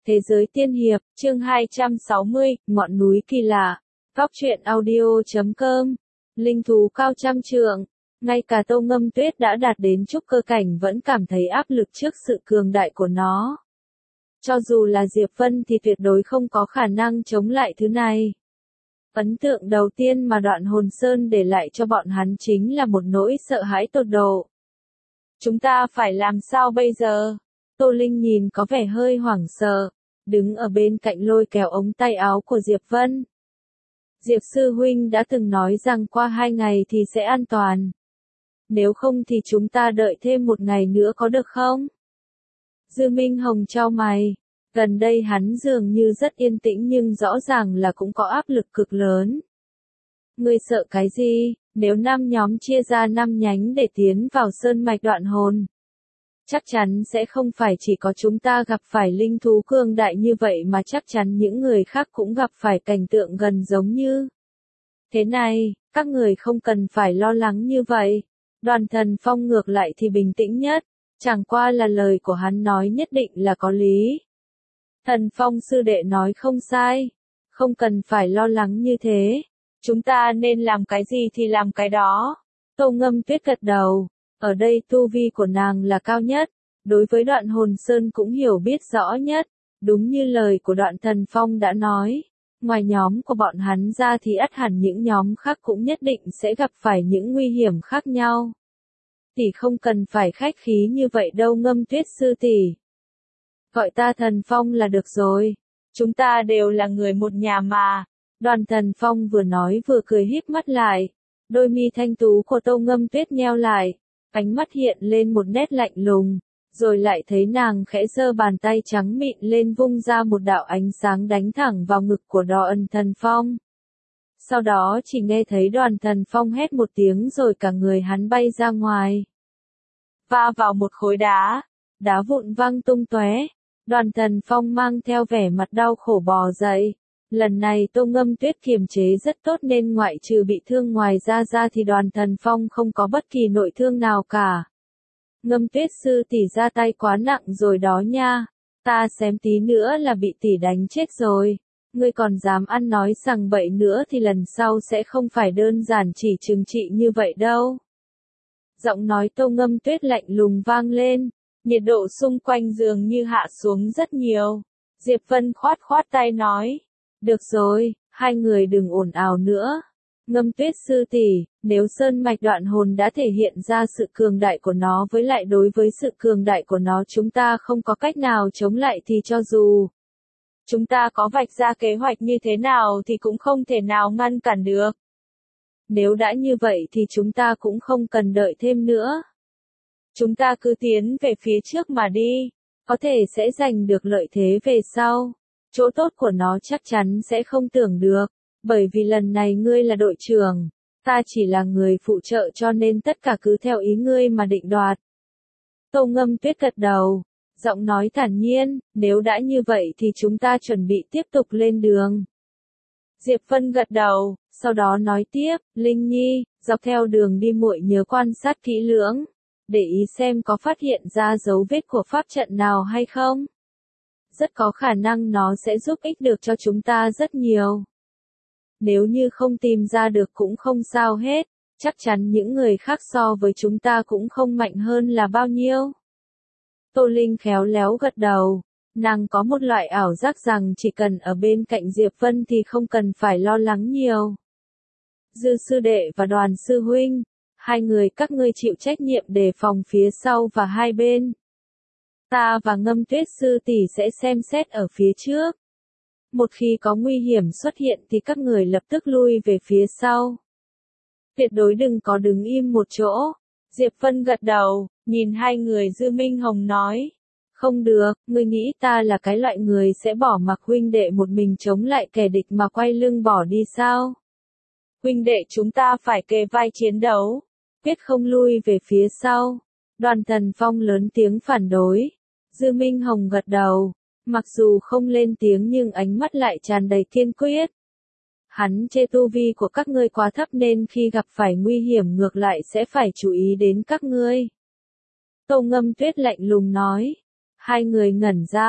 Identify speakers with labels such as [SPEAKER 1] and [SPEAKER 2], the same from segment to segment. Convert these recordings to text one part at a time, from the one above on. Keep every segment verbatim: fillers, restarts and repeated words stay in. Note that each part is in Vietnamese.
[SPEAKER 1] Thế giới tiên hiệp, chương hai trăm sáu mươi, ngọn núi kỳ lạ. Góc truyện audio chấm com. Linh thú cao trăm trượng. Ngay cả Tô Ngâm Tuyết đã đạt đến trúc cơ cảnh vẫn cảm thấy áp lực trước sự cường đại của nó. Cho dù là Diệp Vân thì tuyệt đối không có khả năng chống lại thứ này. Ấn tượng đầu tiên mà Đoạn Hồn Sơn để lại cho bọn hắn chính là một nỗi sợ hãi tột độ. Chúng ta phải làm sao bây giờ? Tô Linh nhìn có vẻ hơi hoảng sợ, đứng ở bên cạnh lôi kéo ống tay áo của Diệp Vân. Diệp sư huynh đã từng nói rằng qua hai ngày thì sẽ an toàn. Nếu không thì chúng ta đợi thêm một ngày nữa có được không? Dư Minh Hồng chau mày. Gần đây hắn dường như rất yên tĩnh nhưng rõ ràng là cũng có áp lực cực lớn. Ngươi sợ cái gì? Nếu năm nhóm chia ra năm nhánh để tiến vào sơn mạch Đoạn Hồn, chắc chắn sẽ không phải chỉ có chúng ta gặp phải linh thú cường đại như vậy mà chắc chắn những người khác cũng gặp phải cảnh tượng gần giống như thế này, các người không cần phải lo lắng như vậy. Đoàn Thần Phong ngược lại thì bình tĩnh nhất, chẳng qua là lời của hắn nói nhất định là có lý. Thần Phong sư đệ nói không sai, không cần phải lo lắng như thế, chúng ta nên làm cái gì thì làm cái đó. Tô Ngâm Tuyết gật đầu. Ở đây tu vi của nàng là cao nhất, đối với Đoạn Hồn Sơn cũng hiểu biết rõ nhất, đúng như lời của Đoạn Thần Phong đã nói, ngoài nhóm của bọn hắn ra thì ắt hẳn những nhóm khác cũng nhất định sẽ gặp phải những nguy hiểm khác nhau. Tỷ không cần phải khách khí như vậy đâu Ngâm Tuyết sư tỷ. Gọi ta Thần Phong là được rồi, chúng ta đều là người một nhà mà. Đoàn Thần Phong vừa nói vừa cười híp mắt lại, đôi mi thanh tú của Tô Ngâm Tuyết nheo lại. Ánh mắt hiện lên một nét lạnh lùng, rồi lại thấy nàng khẽ giơ bàn tay trắng mịn lên vung ra một đạo ánh sáng đánh thẳng vào ngực của Đoàn Thần Phong. Sau đó chỉ nghe thấy Đoàn Thần Phong hét một tiếng rồi cả người hắn bay ra ngoài. Va vào một khối đá, đá vụn văng tung tóe. Đoàn Thần Phong mang theo vẻ mặt đau khổ bò dậy. Lần này Tô Ngâm Tuyết kiềm chế rất tốt nên ngoại trừ bị thương ngoài ra ra thì Đoàn Thần Phong không có bất kỳ nội thương nào cả. Ngâm Tuyết sư tỷ ra tay quá nặng rồi đó nha, ta xém tí nữa là bị tỷ đánh chết rồi, ngươi còn dám ăn nói rằng bậy nữa thì lần sau sẽ không phải đơn giản chỉ trừng trị như vậy đâu. Giọng nói Tô Ngâm Tuyết lạnh lùng vang lên, nhiệt độ xung quanh dường như hạ xuống rất nhiều. Diệp Vân khoát khoát tay nói. Được rồi, hai người đừng ồn ào nữa. Ngâm Tuyết sư tỷ, nếu sơn mạch Đoạn Hồn đã thể hiện ra sự cường đại của nó với lại đối với sự cường đại của nó chúng ta không có cách nào chống lại thì cho dù chúng ta có vạch ra kế hoạch như thế nào thì cũng không thể nào ngăn cản được. Nếu đã như vậy thì chúng ta cũng không cần đợi thêm nữa. Chúng ta cứ tiến về phía trước mà đi, có thể sẽ giành được lợi thế về sau. Chỗ tốt của nó chắc chắn sẽ không tưởng được, bởi vì lần này ngươi là đội trưởng, ta chỉ là người phụ trợ cho nên tất cả cứ theo ý ngươi mà định đoạt. Tô Ngâm Tuyết gật đầu, giọng nói thản nhiên, nếu đã như vậy thì chúng ta chuẩn bị tiếp tục lên đường. Diệp Vân gật đầu, sau đó nói tiếp, Linh Nhi, dọc theo đường đi muội nhớ quan sát kỹ lưỡng, để ý xem có phát hiện ra dấu vết của pháp trận nào hay không. Rất có khả năng nó sẽ giúp ích được cho chúng ta rất nhiều. Nếu như không tìm ra được cũng không sao hết, chắc chắn những người khác so với chúng ta cũng không mạnh hơn là bao nhiêu. Tô Linh khéo léo gật đầu, nàng có một loại ảo giác rằng chỉ cần ở bên cạnh Diệp Vân thì không cần phải lo lắng nhiều. Dư sư đệ và Đoàn sư huynh, hai người các ngươi chịu trách nhiệm đề phòng phía sau và hai bên. Ta và Ngâm Tuyết sư tỷ sẽ xem xét ở phía trước. Một khi có nguy hiểm xuất hiện thì các người lập tức lui về phía sau. Tuyệt đối đừng có đứng im một chỗ. Diệp Vân gật đầu, nhìn hai người Dư Minh Hồng nói. Không được, ngươi nghĩ ta là cái loại người sẽ bỏ mặc huynh đệ một mình chống lại kẻ địch mà quay lưng bỏ đi sao? Huynh đệ chúng ta phải kề vai chiến đấu, quyết không lui về phía sau. Đoàn Thần Phong lớn tiếng phản đối. Dư Minh Hồng gật đầu, mặc dù không lên tiếng nhưng ánh mắt lại tràn đầy kiên quyết. Hắn chê tu vi của các ngươi quá thấp nên khi gặp phải nguy hiểm ngược lại sẽ phải chú ý đến các ngươi. Tô Ngâm Tuyết lạnh lùng nói. Hai người ngẩn ra,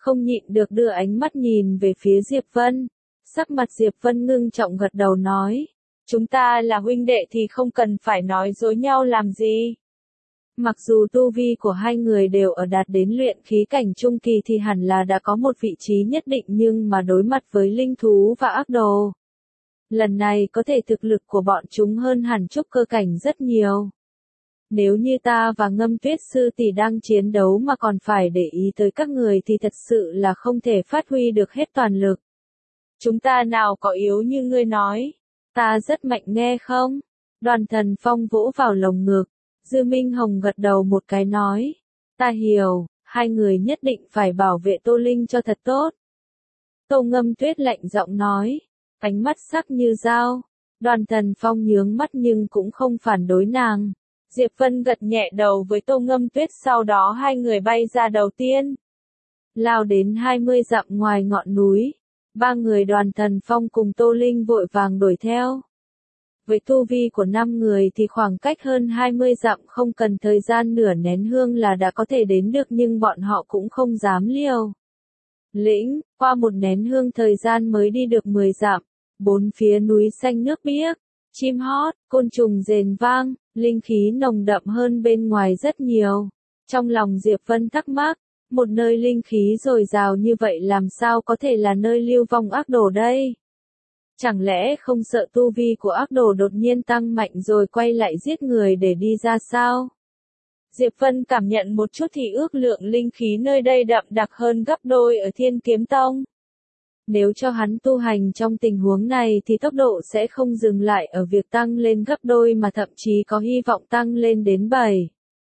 [SPEAKER 1] không nhịn được đưa ánh mắt nhìn về phía Diệp Vân. Sắc mặt Diệp Vân ngưng trọng gật đầu nói, chúng ta là huynh đệ thì không cần phải nói dối nhau làm gì. Mặc dù tu vi của hai người đều ở đạt đến luyện khí cảnh trung kỳ thì hẳn là đã có một vị trí nhất định, nhưng mà đối mặt với linh thú và ác đồ, lần này có thể thực lực của bọn chúng hơn hẳn trúc cơ cảnh rất nhiều. Nếu như ta và Ngâm Tuyết sư tỷ đang chiến đấu mà còn phải để ý tới các người thì thật sự là không thể phát huy được hết toàn lực. Chúng ta nào có yếu như ngươi nói, ta rất mạnh nghe không? Đoàn Thần Phong vỗ vào lồng ngực, Dư Minh Hồng gật đầu một cái nói, ta hiểu, hai người nhất định phải bảo vệ Tô Linh cho thật tốt. Tô Ngâm Tuyết lạnh giọng nói, ánh mắt sắc như dao. Đoàn Thần Phong nhướng mắt nhưng cũng không phản đối nàng. Diệp Vân gật nhẹ đầu với Tô Ngâm Tuyết, sau đó hai người bay ra đầu tiên, lao đến hai mươi dặm ngoài ngọn núi. Ba người Đoàn Thần Phong cùng Tô Linh vội vàng đuổi theo. Với tu vi của năm người thì khoảng cách hơn hai mươi dặm không cần thời gian nửa nén hương là đã có thể đến được, nhưng bọn họ cũng không dám liều lĩnh, qua một nén hương thời gian mới đi được mười dặm. Bốn phía núi xanh nước biếc, chim hót, côn trùng rền vang, linh khí nồng đậm hơn bên ngoài rất nhiều. Trong lòng Diệp Vân thắc mắc, một nơi linh khí dồi dào như vậy làm sao có thể là nơi lưu vong ác đồ đây? Chẳng lẽ không sợ tu vi của ác đồ đột nhiên tăng mạnh rồi quay lại giết người để đi ra sao? Diệp Vân cảm nhận một chút thì ước lượng linh khí nơi đây đậm đặc hơn gấp đôi ở Thiên Kiếm Tông. Nếu cho hắn tu hành trong tình huống này thì tốc độ sẽ không dừng lại ở việc tăng lên gấp đôi mà thậm chí có hy vọng tăng lên đến bảy,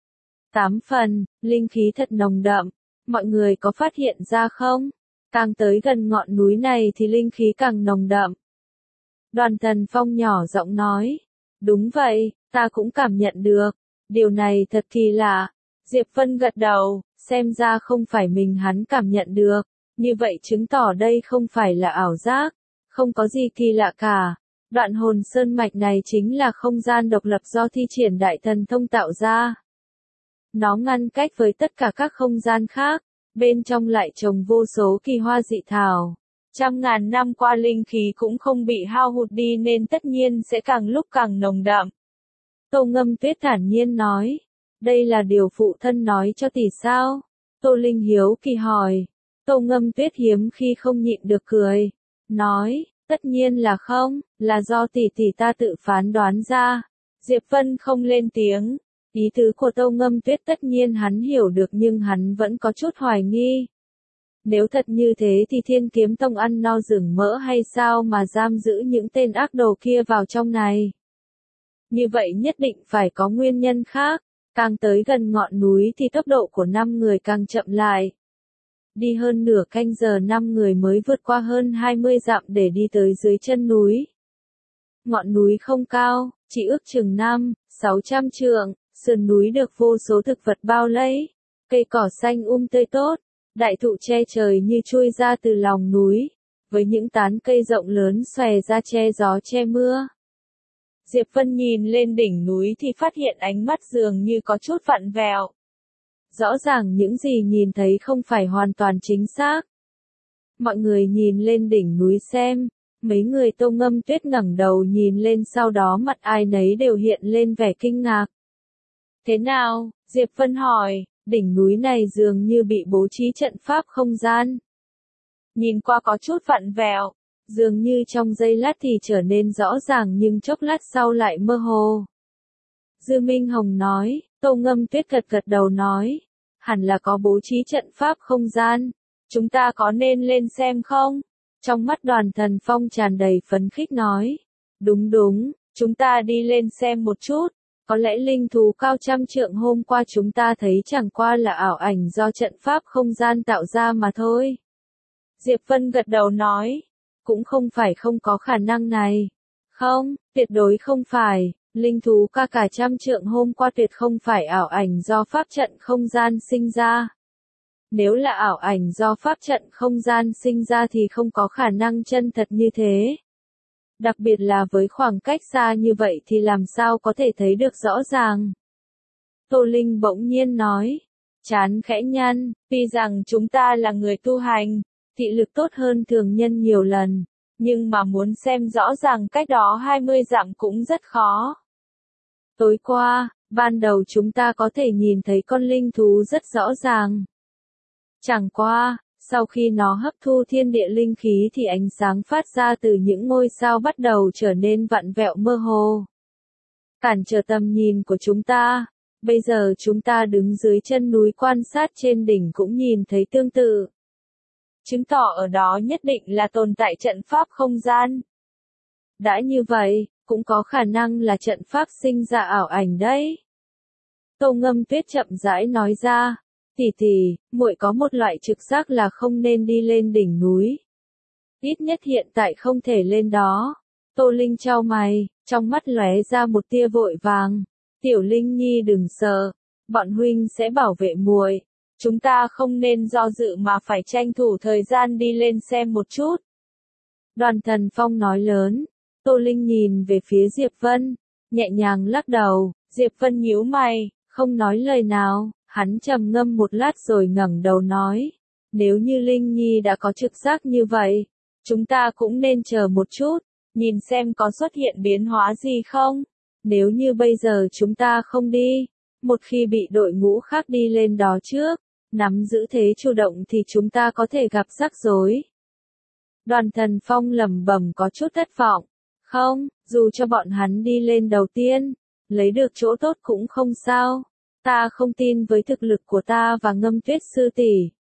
[SPEAKER 1] tám phần, linh khí thật nồng đậm. Mọi người có phát hiện ra không? Càng tới gần ngọn núi này thì linh khí càng nồng đậm. Đoàn Thần Phong nhỏ giọng nói, đúng vậy, ta cũng cảm nhận được. Điều này thật kỳ lạ. Diệp Vân gật đầu, xem ra không phải mình hắn cảm nhận được. Như vậy chứng tỏ đây không phải là ảo giác, không có gì kỳ lạ cả. Đoạn hồn sơn mạch này chính là không gian độc lập do thi triển đại thần thông tạo ra. Nó ngăn cách với tất cả các không gian khác, bên trong lại trồng vô số kỳ hoa dị thảo. Trăm ngàn năm qua linh khí cũng không bị hao hụt đi nên tất nhiên sẽ càng lúc càng nồng đậm. Tô Ngâm Tuyết thản nhiên nói, đây là điều phụ thân nói cho tỷ sao? Tô Linh hiếu kỳ hỏi. Tô Ngâm Tuyết hiếm khi không nhịn được cười, nói, tất nhiên là không, là do tỷ tỷ ta tự phán đoán ra. Diệp Vân không lên tiếng, ý tứ của Tô Ngâm Tuyết tất nhiên hắn hiểu được nhưng hắn vẫn có chút hoài nghi. Nếu thật như thế thì Thiên Kiếm Tông ăn no rừng mỡ hay sao mà giam giữ những tên ác đồ kia vào trong này? Như vậy nhất định phải có nguyên nhân khác. Càng tới gần ngọn núi thì tốc độ của năm người càng chậm lại. Đi hơn nửa canh giờ năm người mới vượt qua hơn hai mươi dặm để đi tới dưới chân núi. Ngọn núi không cao, chỉ ước chừng năm, sáu trăm trượng, sườn núi được vô số thực vật bao lấy. Cây cỏ xanh um tươi tốt, đại thụ che trời như chui ra từ lòng núi, với những tán cây rộng lớn xòe ra che gió che mưa. Diệp Vân nhìn lên đỉnh núi thì phát hiện ánh mắt dường như có chút vặn vẹo. Rõ ràng những gì nhìn thấy không phải hoàn toàn chính xác. Mọi người nhìn lên đỉnh núi xem, mấy người Tô Ngâm Tuyết ngẩng đầu nhìn lên, sau đó mặt ai nấy đều hiện lên vẻ kinh ngạc. Thế nào? Diệp Vân hỏi, đỉnh núi này dường như bị bố trí trận pháp không gian. Nhìn qua có chút vặn vẹo, dường như trong giây lát thì trở nên rõ ràng nhưng chốc lát sau lại mơ hồ. Dư Minh Hồng nói, Tô Ngâm Tuyết gật gật đầu nói, hẳn là có bố trí trận pháp không gian, chúng ta có nên lên xem không? Trong mắt Đoàn Thần Phong tràn đầy phấn khích nói, đúng đúng, chúng ta đi lên xem một chút, có lẽ linh thú cao trăm trượng hôm qua chúng ta thấy chẳng qua là ảo ảnh do trận pháp không gian tạo ra mà thôi. Diệp Vân gật đầu nói, cũng không phải không có khả năng này. Không, tuyệt đối không phải. Linh thú ca cả trăm trượng hôm qua tuyệt không phải ảo ảnh do pháp trận không gian sinh ra. Nếu là ảo ảnh do pháp trận không gian sinh ra thì không có khả năng chân thật như thế. Đặc biệt là với khoảng cách xa như vậy thì làm sao có thể thấy được rõ ràng. Tô Linh bỗng nhiên nói, Trán khẽ nhăn, tuy rằng chúng ta là người tu hành, thị lực tốt hơn thường nhân nhiều lần, nhưng mà muốn xem rõ ràng cách đó hai mươi dặm cũng rất khó. Tối qua, ban đầu chúng ta có thể nhìn thấy con linh thú rất rõ ràng. Chẳng qua, sau khi nó hấp thu thiên địa linh khí thì ánh sáng phát ra từ những ngôi sao bắt đầu trở nên vặn vẹo mơ hồ. Cản trở tầm nhìn của chúng ta. Bây giờ chúng ta đứng dưới chân núi quan sát trên đỉnh cũng nhìn thấy tương tự. Chứng tỏ ở đó nhất định là tồn tại trận pháp không gian. Đã như vậy, cũng có khả năng là trận pháp sinh ra ảo ảnh đấy. Tô Ngâm Tuyết chậm rãi nói ra, tỷ tỷ, muội có một loại trực giác là không nên đi lên đỉnh núi. Ít nhất hiện tại không thể lên đó. Tô Linh chau mày, trong mắt lóe ra một tia vội vàng. Tiểu Linh Nhi đừng sợ, bọn huynh sẽ bảo vệ muội. Chúng ta không nên do dự mà phải tranh thủ thời gian đi lên xem một chút. Đoàn Thần Phong nói lớn. Tô Linh nhìn về phía Diệp Vân, nhẹ nhàng lắc đầu. Diệp Vân nhíu mày, không nói lời nào. Hắn trầm ngâm một lát rồi ngẩng đầu nói. Nếu như Linh Nhi đã có trực giác như vậy, chúng ta cũng nên chờ một chút, nhìn xem có xuất hiện biến hóa gì không. Nếu như bây giờ chúng ta không đi, một khi bị đội ngũ khác đi lên đó trước, nắm giữ thế chủ động thì chúng ta có thể gặp rắc rối. Đoàn Thần Phong lẩm bẩm có chút thất vọng. Không, dù cho bọn hắn đi lên đầu tiên, lấy được chỗ tốt cũng không sao. Ta không tin với thực lực của ta và Ngâm Tuyết sư tỷ,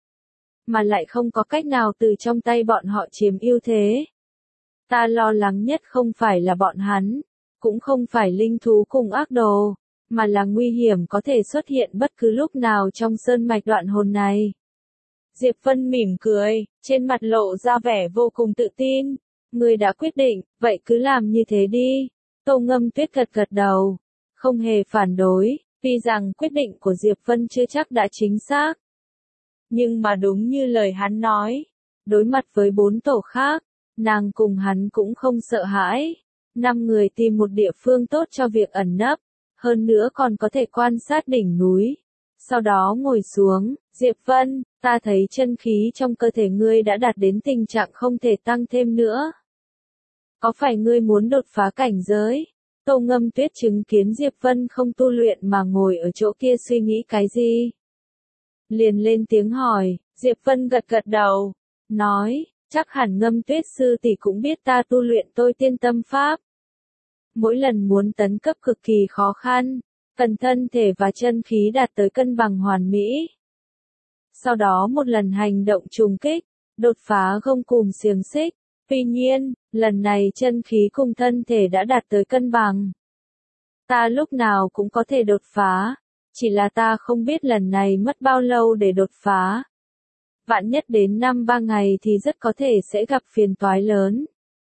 [SPEAKER 1] mà lại không có cách nào từ trong tay bọn họ chiếm ưu thế. Ta lo lắng nhất không phải là bọn hắn, cũng không phải linh thú cùng ác đồ, mà là nguy hiểm có thể xuất hiện bất cứ lúc nào trong sơn mạch đoạn hồn này. Diệp Vân mỉm cười, trên mặt lộ ra vẻ vô cùng tự tin. Ngươi đã quyết định, vậy cứ làm như thế đi. Tô Ngâm Tuyết gật gật đầu, không hề phản đối, tuy rằng quyết định của Diệp Vân chưa chắc đã chính xác. Nhưng mà đúng như lời hắn nói, đối mặt với bốn tổ khác, nàng cùng hắn cũng không sợ hãi. Năm người tìm một địa phương tốt cho việc ẩn nấp, hơn nữa còn có thể quan sát đỉnh núi. Sau đó ngồi xuống, Diệp Vân, ta thấy chân khí trong cơ thể ngươi đã đạt đến tình trạng không thể tăng thêm nữa. Có phải ngươi muốn đột phá cảnh giới? Tô Ngâm Tuyết chứng kiến Diệp Vân không tu luyện mà ngồi ở chỗ kia suy nghĩ cái gì? Liền lên tiếng hỏi, Diệp Vân gật gật đầu, nói, chắc hẳn Ngâm Tuyết sư tỷ cũng biết ta tu luyện Tôi Tiên Tâm Pháp. Mỗi lần muốn tấn cấp cực kỳ khó khăn, cần thân thể và chân khí đạt tới cân bằng hoàn mỹ. Sau đó một lần hành động trùng kích, đột phá gông cùm xiềng xích. Tuy nhiên, lần này chân khí cùng thân thể đã đạt tới cân bằng. Ta lúc nào cũng có thể đột phá, chỉ là ta không biết lần này mất bao lâu để đột phá. Vạn nhất đến năm ba ngày thì rất có thể sẽ gặp phiền toái lớn.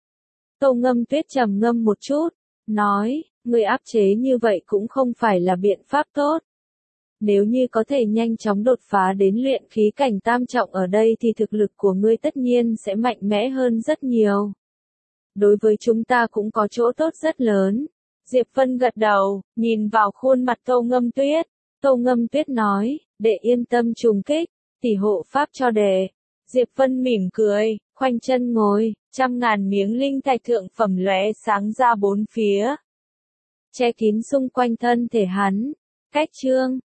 [SPEAKER 1] Tô Ngâm Tuyết trầm ngâm một chút, nói, người áp chế như vậy cũng không phải là biện pháp tốt. Nếu như có thể nhanh chóng đột phá đến luyện khí cảnh tam trọng ở đây thì thực lực của ngươi tất nhiên sẽ mạnh mẽ hơn rất nhiều. Đối với chúng ta cũng có chỗ tốt rất lớn. Diệp Vân gật đầu, nhìn vào khuôn mặt Tô Ngâm Tuyết. Tô Ngâm Tuyết nói, đệ yên tâm trùng kích, tỷ hộ pháp cho đệ. Diệp Vân mỉm cười, khoanh chân ngồi, trăm ngàn miếng linh thạch thượng phẩm lóe sáng ra bốn phía, che kín xung quanh thân thể hắn. Cách chương